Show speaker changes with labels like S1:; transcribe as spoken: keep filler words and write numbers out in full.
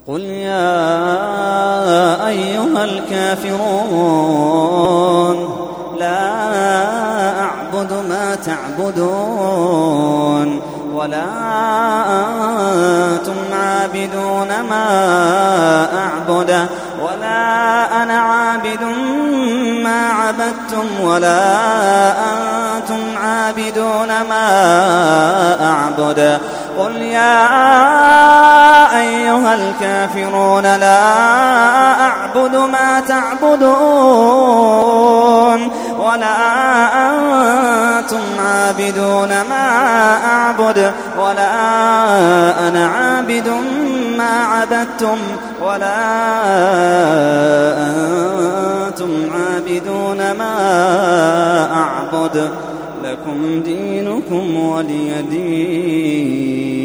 S1: قل يا أيها الكافرون لا أعبد ما تعبدون ولا أنتم عابدون ما أعبد ولا أنا عابد ما عبدتم ولا أنتم عابدون ما أعبد قل يا أيها الكافرون لا أعبد ما تعبدون ولا أنتم عابدون ما أعبد ولا أنا عابد ما عبدتم ولا أنتم عابدون ما أعبد لكم دينكم ولي دين.